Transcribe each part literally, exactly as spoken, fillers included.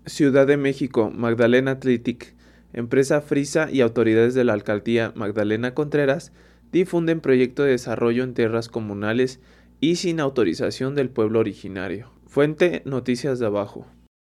Ciudad de México, Magdalena Athletic, empresa Frisa y autoridades de la alcaldía Magdalena Contreras difunden proyecto de desarrollo en tierras comunales y sin autorización del pueblo originario. Fuente: Noticias de Abajo.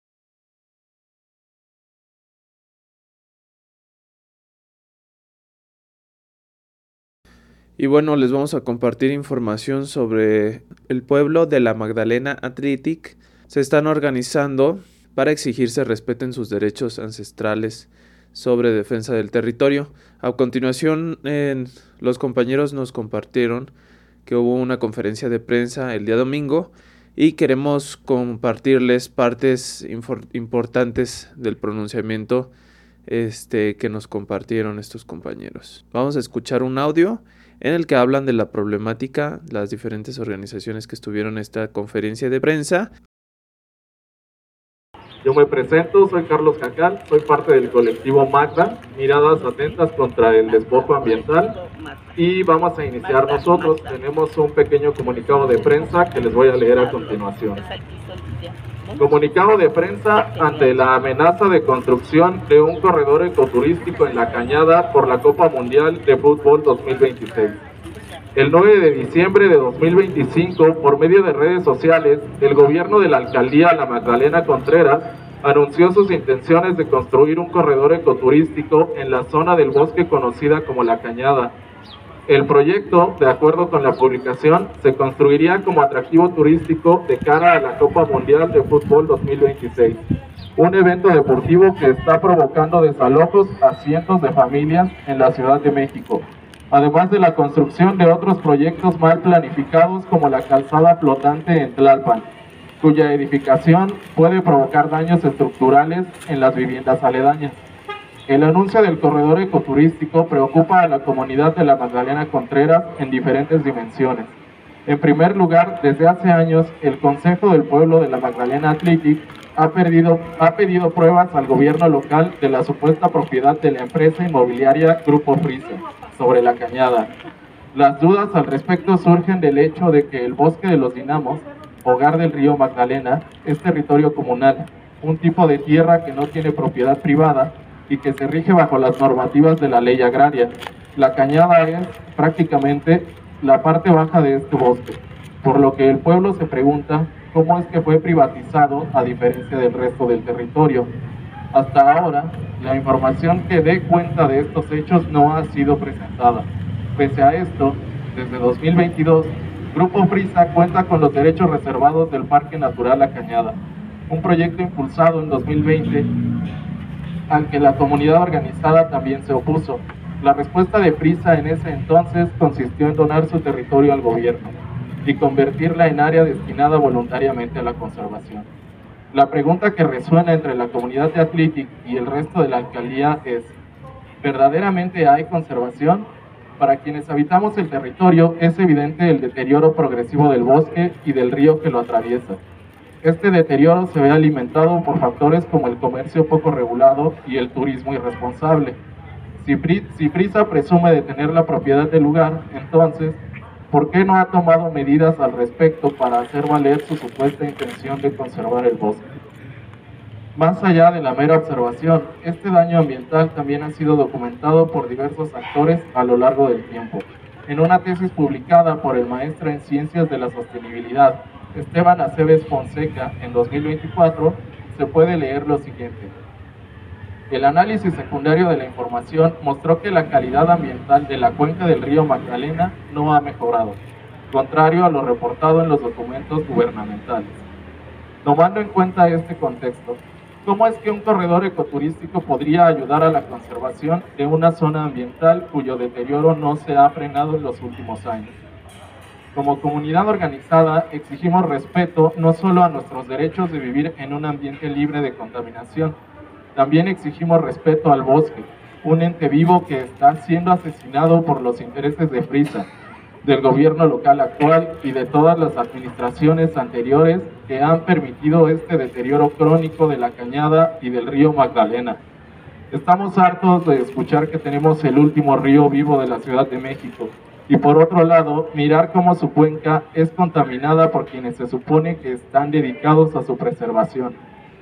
Y bueno, les vamos a compartir información sobre el pueblo de la Magdalena Athletic. Se están organizando para exigir se respeten sus derechos ancestrales sobre defensa del territorio. A continuación, eh, los compañeros nos compartieron que hubo una conferencia de prensa el día domingo y queremos compartirles partes importantes del pronunciamiento este, que nos compartieron estos compañeros. Vamos a escuchar un audio en el que hablan de la problemática, las diferentes organizaciones que estuvieron en esta conferencia de prensa. Yo me presento, soy Carlos Jacal, soy parte del colectivo Magda, Miradas Atentas contra el Despojo Ambiental, y vamos a iniciar nosotros. Tenemos un pequeño comunicado de prensa que les voy a leer a continuación. Comunicado de prensa ante la amenaza de construcción de un corredor ecoturístico en La Cañada por la Copa Mundial de Fútbol dos mil veintiséis. El nueve de diciembre de dos mil veinticinco, por medio de redes sociales, el gobierno de la alcaldía La Magdalena Contreras anunció sus intenciones de construir un corredor ecoturístico en la zona del bosque conocida como La Cañada. El proyecto, de acuerdo con la publicación, se construiría como atractivo turístico de cara a la Copa Mundial de Fútbol dos mil veintiséis, un evento deportivo que está provocando desalojos a cientos de familias en la Ciudad de México, además de la construcción de otros proyectos mal planificados como la calzada flotante en Tlalpan, cuya edificación puede provocar daños estructurales en las viviendas aledañas. El anuncio del corredor ecoturístico preocupa a la comunidad de la Magdalena Contreras en diferentes dimensiones. En primer lugar, desde hace años, el Consejo del Pueblo de la Magdalena Athletic ha, perdido, ha pedido pruebas al gobierno local de la supuesta propiedad de la empresa inmobiliaria Grupo Frisa sobre La Cañada. Las dudas al respecto surgen del hecho de que el Bosque de los Dinamos, hogar del río Magdalena, es territorio comunal, un tipo de tierra que no tiene propiedad privada y que se rige bajo las normativas de la ley agraria. La Cañada es prácticamente la parte baja de este bosque, por lo que el pueblo se pregunta cómo es que fue privatizado a diferencia del resto del territorio. Hasta ahora, la información que dé cuenta de estos hechos no ha sido presentada. Pese a esto, desde dos mil veintidós, Grupo Frisa cuenta con los derechos reservados del Parque Natural La Cañada, un proyecto impulsado en dos mil veinte al que la comunidad organizada también se opuso. La respuesta de Frisa en ese entonces consistió en donar su territorio al gobierno y convertirla en área destinada voluntariamente a la conservación. La pregunta que resuena entre la comunidad de Athletic y el resto de la alcaldía es: ¿verdaderamente hay conservación? Para quienes habitamos el territorio es evidente el deterioro progresivo del bosque y del río que lo atraviesa. Este deterioro se ve alimentado por factores como el comercio poco regulado y el turismo irresponsable. Si, si Frisa presume de tener la propiedad del lugar, entonces, ¿por qué no ha tomado medidas al respecto para hacer valer su supuesta intención de conservar el bosque? Más allá de la mera observación, este daño ambiental también ha sido documentado por diversos actores a lo largo del tiempo. En una tesis publicada por el maestro en Ciencias de la Sostenibilidad, Esteban Aceves Fonseca, en dos mil veinticuatro, se puede leer lo siguiente. El análisis secundario de la información mostró que la calidad ambiental de la cuenca del río Magdalena no ha mejorado, contrario a lo reportado en los documentos gubernamentales. Tomando en cuenta este contexto, ¿cómo es que un corredor ecoturístico podría ayudar a la conservación de una zona ambiental cuyo deterioro no se ha frenado en los últimos años? Como comunidad organizada, exigimos respeto no solo a nuestros derechos de vivir en un ambiente libre de contaminación, también exigimos respeto al bosque, un ente vivo que está siendo asesinado por los intereses de Frisa, del gobierno local actual y de todas las administraciones anteriores que han permitido este deterioro crónico de La Cañada y del río Magdalena. Estamos hartos de escuchar que tenemos el último río vivo de la Ciudad de México, y por otro lado, mirar cómo su cuenca es contaminada por quienes se supone que están dedicados a su preservación.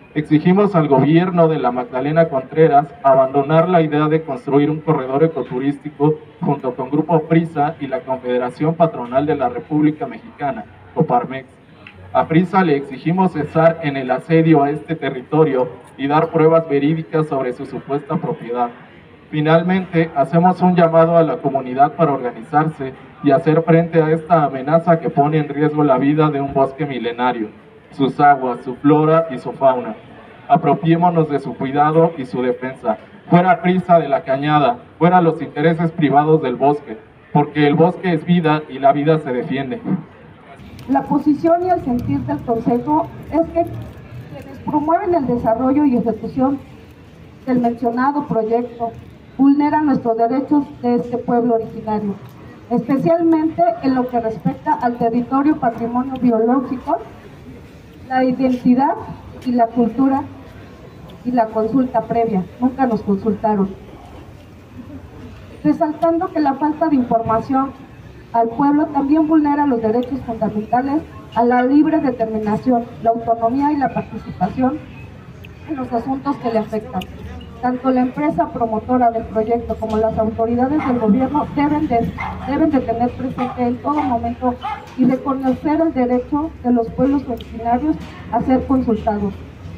Exigimos al gobierno de la Magdalena Contreras abandonar la idea de construir un corredor ecoturístico junto con Grupo Prisa y la Confederación Patronal de la República Mexicana, Coparmex. A Prisa le exigimos cesar en el asedio a este territorio y dar pruebas verídicas sobre su supuesta propiedad. Finalmente, hacemos un llamado a la comunidad para organizarse y hacer frente a esta amenaza que pone en riesgo la vida de un bosque milenario, sus aguas, su flora y su fauna. Apropiémonos de su cuidado y su defensa. Fuera Prisa de la Cañada, fuera los intereses privados del bosque, porque el bosque es vida y la vida se defiende. La posición y el sentir del Consejo es que quienes promueven el desarrollo y ejecución del mencionado proyecto vulneran nuestros derechos de este pueblo originario, especialmente en lo que respecta al territorio, patrimonio biológico, la identidad y la cultura y la consulta previa. Nunca nos consultaron. Resaltando que la falta de información al pueblo también vulnera los derechos fundamentales a la libre determinación, la autonomía y la participación en los asuntos que le afectan. Tanto la empresa promotora del proyecto como las autoridades del gobierno deben de, deben de tener presente en todo momento y reconocer el derecho de los pueblos originarios a ser consultados.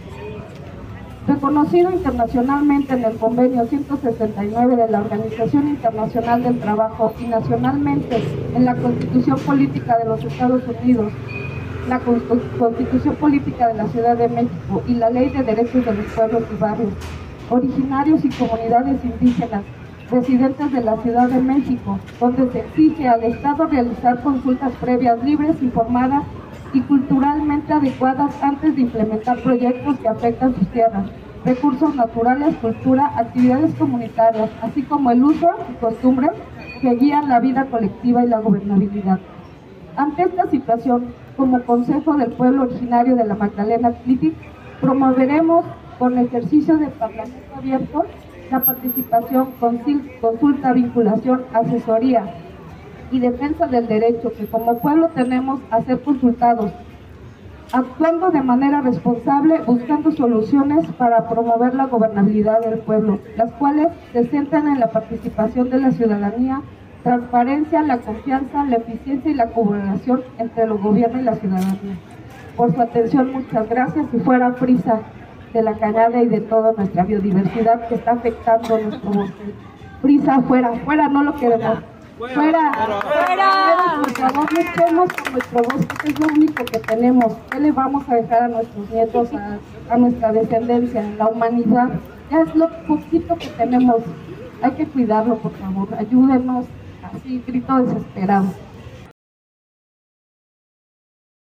Reconocido internacionalmente en el convenio ciento sesenta y nueve de la Organización Internacional del Trabajo y nacionalmente en la Constitución Política de los Estados Unidos, la Constitución Política de la Ciudad de México y la Ley de Derechos de los Pueblos y Barrios originarios y comunidades indígenas residentes de la Ciudad de México, donde se exige al Estado realizar consultas previas libres, informadas y culturalmente adecuadas antes de implementar proyectos que afectan sus tierras, recursos naturales, cultura, actividades comunitarias, así como el uso y costumbres que guían la vida colectiva y la gobernabilidad. Ante esta situación, como Consejo del Pueblo Originario de la Magdalena Atlitic, promoveremos con ejercicio de Parlamento abierto la participación, consulta, vinculación, asesoría y defensa del derecho que como pueblo tenemos a ser consultados, actuando de manera responsable, buscando soluciones para promover la gobernabilidad del pueblo, las cuales se centran en la participación de la ciudadanía, transparencia, la confianza, la eficiencia y la colaboración entre el gobierno y la ciudadanía. Por su atención, muchas gracias, y fuera Prisa de la Cañada y de toda nuestra biodiversidad que está afectando nuestro bosque. Prisa, fuera, fuera, no lo queremos. Fuera, fuera, fuera. Por favor, luchemos por nuestro bosque, que es lo único que tenemos. ¿Qué le vamos a dejar a nuestros nietos, a, a nuestra descendencia, a la humanidad? Ya es lo poquito que tenemos. Hay que cuidarlo, por favor. Ayúdenos. Así, grito desesperado.